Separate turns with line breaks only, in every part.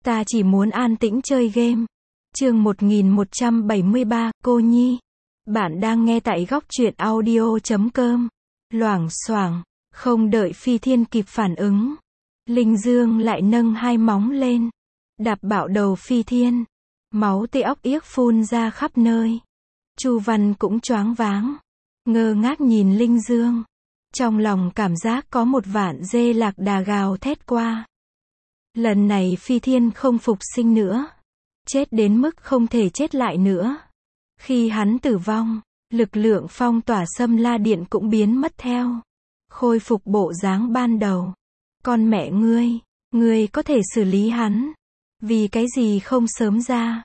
Ta chỉ muốn an tĩnh chơi game. Chương 1173, cô Nhi. Bạn đang nghe tại góc truyện audio.com. Loảng xoảng, không đợi Phi Thiên kịp phản ứng, Linh Dương lại nâng hai móng lên, đạp bạo đầu Phi Thiên. Máu tê óc yếc phun ra khắp nơi. Chu Văn cũng choáng váng, ngơ ngác nhìn Linh Dương. Trong lòng cảm giác có một vạn dê lạc đà gào thét qua. Lần này Phi Thiên không phục sinh nữa. Chết đến mức không thể chết lại nữa. Khi hắn tử vong, lực lượng phong tỏa Sâm La Điện cũng biến mất theo. Khôi phục bộ dáng ban đầu. Con mẹ ngươi có thể xử lý hắn. Vì cái gì không sớm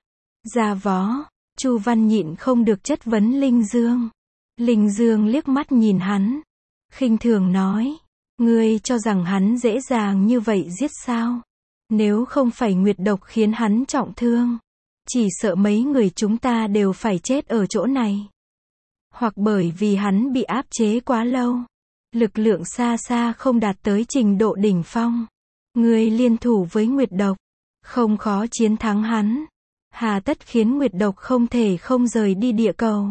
ra vó. Chu Văn nhịn không được chất vấn Linh Dương. Linh Dương liếc mắt nhìn hắn, khinh thường nói, ngươi cho rằng hắn dễ dàng như vậy giết sao? Nếu không phải nguyệt độc khiến hắn trọng thương, chỉ sợ mấy người chúng ta đều phải chết ở chỗ này. Hoặc bởi vì hắn bị áp chế quá lâu, lực lượng xa xa không đạt tới trình độ đỉnh phong. Ngươi liên thủ với nguyệt độc, không khó chiến thắng hắn. Hà tất khiến nguyệt độc không thể không rời đi địa cầu.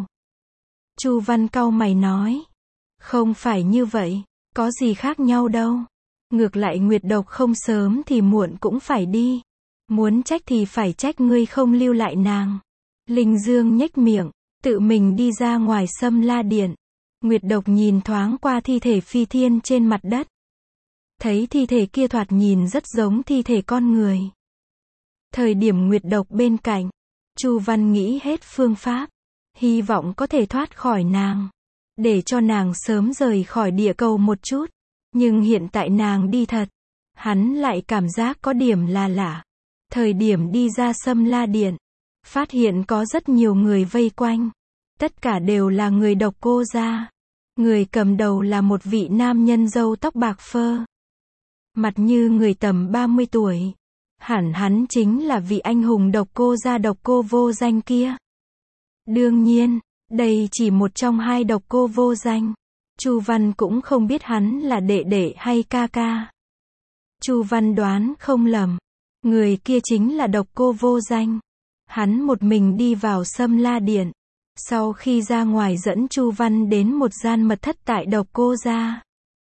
Chu Văn cau mày nói, không phải như vậy, có gì khác nhau đâu. Ngược lại nguyệt độc không sớm thì muộn cũng phải đi. Muốn trách thì phải trách ngươi không lưu lại nàng. Linh Dương nhếch miệng, tự mình đi ra ngoài Sâm La Điện. Nguyệt độc nhìn thoáng qua thi thể Phi Thiên trên mặt đất. Thấy thi thể kia thoạt nhìn rất giống thi thể con người. Thời điểm nguyệt độc bên cạnh, Chu Văn nghĩ hết phương pháp, hy vọng có thể thoát khỏi nàng, để cho nàng sớm rời khỏi địa cầu một chút. Nhưng hiện tại nàng đi thật, hắn lại cảm giác có điểm là lạ. Thời điểm đi ra Sâm La Điện, phát hiện có rất nhiều người vây quanh, tất cả đều là người độc cô gia. Người cầm đầu là một vị nam nhân râu tóc bạc phơ, mặt như người tầm 30 tuổi. Hẳn hắn chính là vị anh hùng độc cô gia độc cô vô danh kia. Đương nhiên, đây chỉ một trong hai độc cô vô danh. Chu Văn cũng không biết hắn là đệ đệ hay ca ca. Chu Văn đoán không lầm, người kia chính là độc cô vô danh. Hắn một mình đi vào Sâm La Điện, sau khi ra ngoài dẫn Chu Văn đến một gian mật thất tại độc cô gia.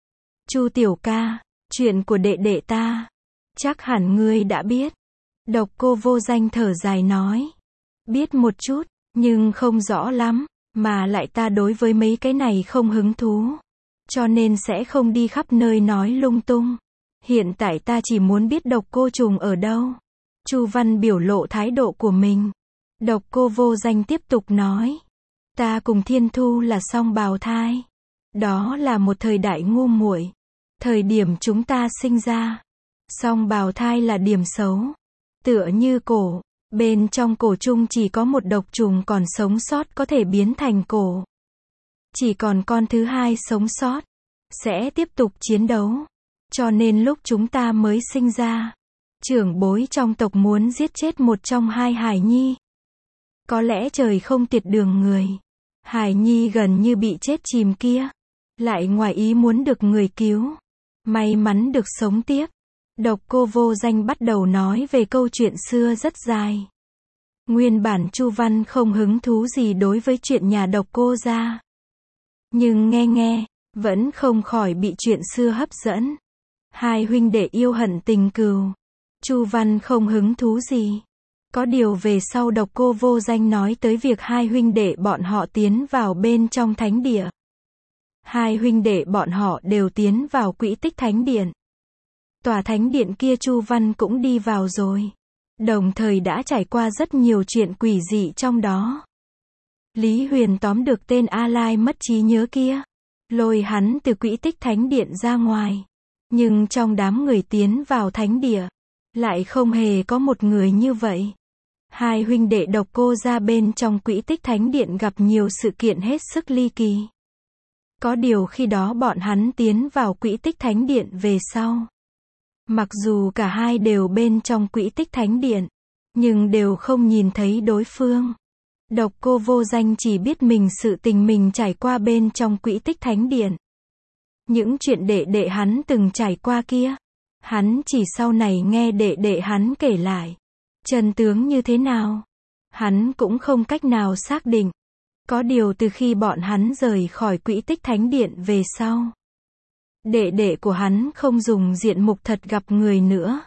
Chu tiểu ca, chuyện của đệ đệ ta, chắc hẳn ngươi đã biết. Độc cô vô danh thở dài nói, biết một chút, nhưng không rõ lắm, mà lại ta đối với mấy cái này không hứng thú, cho nên sẽ không đi khắp nơi nói lung tung. Hiện tại ta chỉ muốn biết độc cô trùng ở đâu. Chu Văn biểu lộ thái độ của mình. Độc cô vô danh tiếp tục nói, ta cùng Thiên Thu là song bào thai. Đó là một thời đại ngu muội. Thời điểm chúng ta sinh ra, song bào thai là điểm xấu. Tựa như cổ, bên trong cổ trùng chỉ có một độc trùng còn sống sót có thể biến thành cổ. Chỉ còn con thứ hai sống sót, sẽ tiếp tục chiến đấu. Cho nên lúc chúng ta mới sinh ra, trưởng bối trong tộc muốn giết chết một trong hai hài nhi. Có lẽ trời không tiệt đường người. Hài nhi gần như bị chết chìm kia, lại ngoài ý muốn được người cứu. May mắn được sống tiếp. Độc cô vô danh bắt đầu nói về câu chuyện xưa rất dài. Nguyên bản Chu Văn không hứng thú gì đối với chuyện nhà độc cô gia. Nhưng nghe, vẫn không khỏi bị chuyện xưa hấp dẫn. Hai huynh đệ yêu hận tình cừu. Chu Văn không hứng thú gì. Có điều về sau độc cô vô danh nói tới việc hai huynh đệ bọn họ tiến vào bên trong thánh địa. Hai huynh đệ bọn họ đều tiến vào Quỹ Tích Thánh Điện. Tòa thánh điện kia Chu Văn cũng đi vào rồi. Đồng thời đã trải qua rất nhiều chuyện quỷ dị trong đó. Lý Huyền tóm được tên A Lai mất trí nhớ kia, lôi hắn từ Quỹ Tích Thánh Điện ra ngoài. Nhưng trong đám người tiến vào thánh địa, lại không hề có một người như vậy. Hai huynh đệ độc cô gia bên trong Quỹ Tích Thánh Điện gặp nhiều sự kiện hết sức ly kỳ. Có điều khi đó bọn hắn tiến vào Quỹ Tích Thánh Điện về sau, mặc dù cả hai đều bên trong Quỹ Tích Thánh Điện, nhưng đều không nhìn thấy đối phương. Độc cô vô danh chỉ biết mình sự tình mình trải qua bên trong Quỹ Tích Thánh Điện. Những chuyện đệ đệ hắn từng trải qua kia, Hắn chỉ sau này nghe đệ đệ hắn kể lại. Chân tướng như thế nào? Hắn cũng không cách nào xác định. Có điều từ khi bọn hắn rời khỏi Quỹ Tích Thánh Điện về sau, đệ đệ của hắn không dùng diện mục thật gặp người nữa,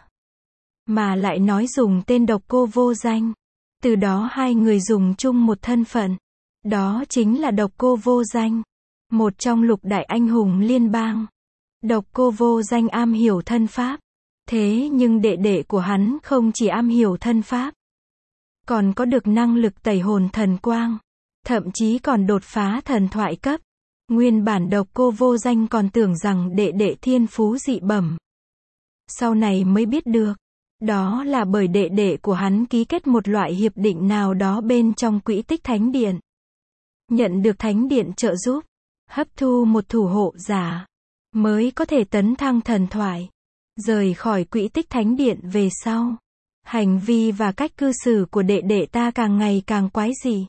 mà lại nói dùng tên Độc Cô Vô Danh. Từ đó hai người dùng chung một thân phận. Đó chính là Độc Cô Vô Danh, một trong lục đại anh hùng liên bang. Độc Cô Vô Danh am hiểu thân pháp. Thế nhưng đệ đệ của hắn không chỉ am hiểu thân pháp, còn có được năng lực tẩy hồn thần quang, thậm chí còn đột phá thần thoại cấp. Nguyên bản Độc Cô Vô Danh còn tưởng rằng đệ đệ thiên phú dị bẩm. Sau này mới biết được, đó là bởi đệ đệ của hắn ký kết một loại hiệp định nào đó bên trong Quỹ Tích Thánh Điện. Nhận được Thánh Điện trợ giúp, hấp thu một thủ hộ giả, mới có thể tấn thăng thần thoại. Rời khỏi Quỹ Tích Thánh Điện về sau, hành vi và cách cư xử của đệ đệ ta càng ngày càng quái dị.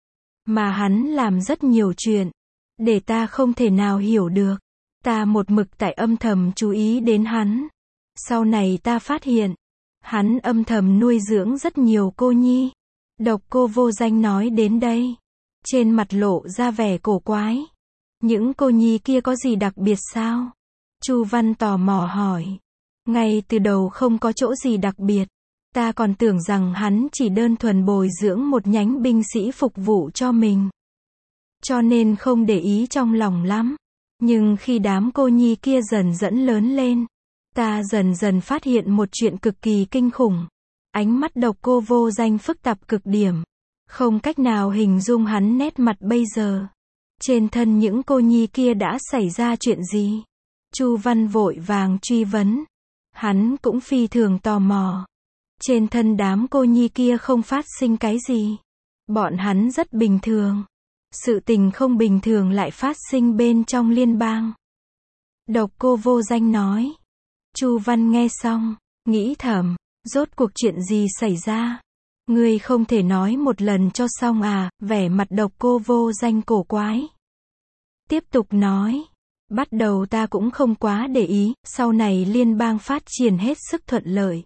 Mà hắn làm rất nhiều chuyện, để ta không thể nào hiểu được. Ta một mực tại âm thầm chú ý đến hắn. Sau này ta phát hiện, hắn âm thầm nuôi dưỡng rất nhiều cô nhi. Độc Cô Vô Danh nói đến đây, trên mặt lộ ra vẻ cổ quái. Những cô nhi kia có gì đặc biệt sao? Chu Văn tò mò hỏi. Ngay từ đầu không có chỗ gì đặc biệt. Ta còn tưởng rằng hắn chỉ đơn thuần bồi dưỡng một nhánh binh sĩ phục vụ cho mình, cho nên không để ý trong lòng lắm. Nhưng khi đám cô nhi kia dần dẫn lớn lên, ta dần dần phát hiện một chuyện cực kỳ kinh khủng. Ánh mắt Độc Cô Vô Danh phức tạp cực điểm, không cách nào hình dung hắn nét mặt bây giờ. Trên thân những cô nhi kia đã xảy ra chuyện gì? Chu Văn vội vàng truy vấn. Hắn cũng phi thường tò mò. Trên thân đám cô nhi kia không phát sinh cái gì. Bọn hắn rất bình thường. Sự tình không bình thường lại phát sinh bên trong liên bang. Độc Cô Vô Danh nói. Chu Văn nghe xong, nghĩ thầm, rốt cuộc chuyện gì xảy ra? Ngươi không thể nói một lần cho xong à? Vẻ mặt Độc Cô Vô Danh cổ quái. Tiếp tục nói. Bắt đầu ta cũng không quá để ý, sau này liên bang phát triển hết sức thuận lợi.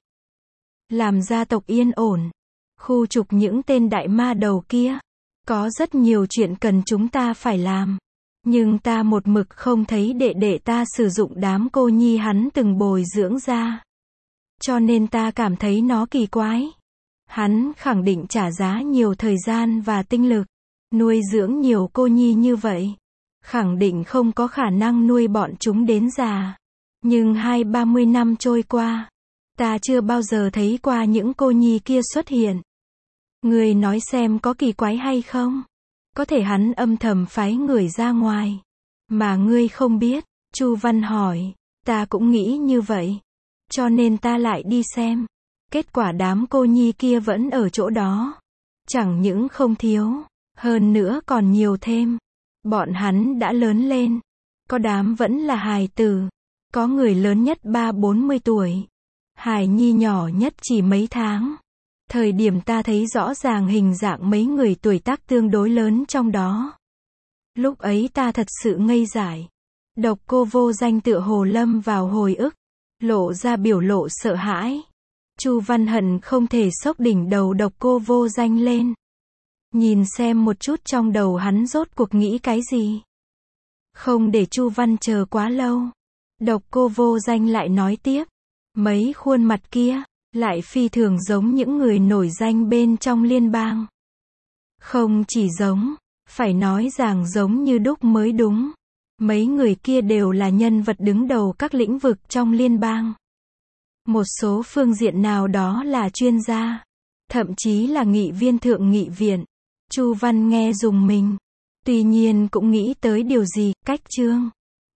Làm gia tộc yên ổn. Khu trục những tên đại ma đầu kia. Có rất nhiều chuyện cần chúng ta phải làm. Nhưng ta một mực không thấy đệ đệ ta sử dụng đám cô nhi hắn từng bồi dưỡng ra. Cho nên ta cảm thấy nó kỳ quái. Hắn khẳng định trả giá nhiều thời gian và tinh lực. Nuôi dưỡng nhiều cô nhi như vậy. Khẳng định không có khả năng nuôi bọn chúng đến già. Nhưng 20-30 năm trôi qua, ta chưa bao giờ thấy qua những cô nhi kia xuất hiện. Ngươi nói xem có kỳ quái hay không? Có thể hắn âm thầm phái người ra ngoài, mà ngươi không biết. Chu Văn hỏi. Ta cũng nghĩ như vậy. Cho nên ta lại đi xem. Kết quả đám cô nhi kia vẫn ở chỗ đó. Chẳng những không thiếu, hơn nữa còn nhiều thêm. Bọn hắn đã lớn lên. Có đám vẫn là hài tử. Có người lớn nhất 30-40 tuổi. Hài nhi nhỏ nhất chỉ mấy tháng. Thời điểm ta thấy rõ ràng hình dạng mấy người tuổi tác tương đối lớn trong đó. Lúc ấy ta thật sự ngây dại. Độc Cô Vô Danh tựa hồ lâm vào hồi ức, lộ ra biểu lộ sợ hãi. Chu Văn hận không thể xốc đỉnh đầu Độc Cô Vô Danh lên. Nhìn xem một chút trong đầu hắn rốt cuộc nghĩ cái gì. Không để Chu Văn chờ quá lâu. Độc Cô Vô Danh lại nói tiếp. Mấy khuôn mặt kia, lại phi thường giống những người nổi danh bên trong liên bang. Không chỉ giống, phải nói rằng giống như đúc mới đúng. Mấy người kia đều là nhân vật đứng đầu các lĩnh vực trong liên bang. Một số phương diện nào đó là chuyên gia, thậm chí là nghị viên thượng nghị viện. Chu Văn nghe rùng mình. Tuy nhiên cũng nghĩ tới điều gì, cách chương.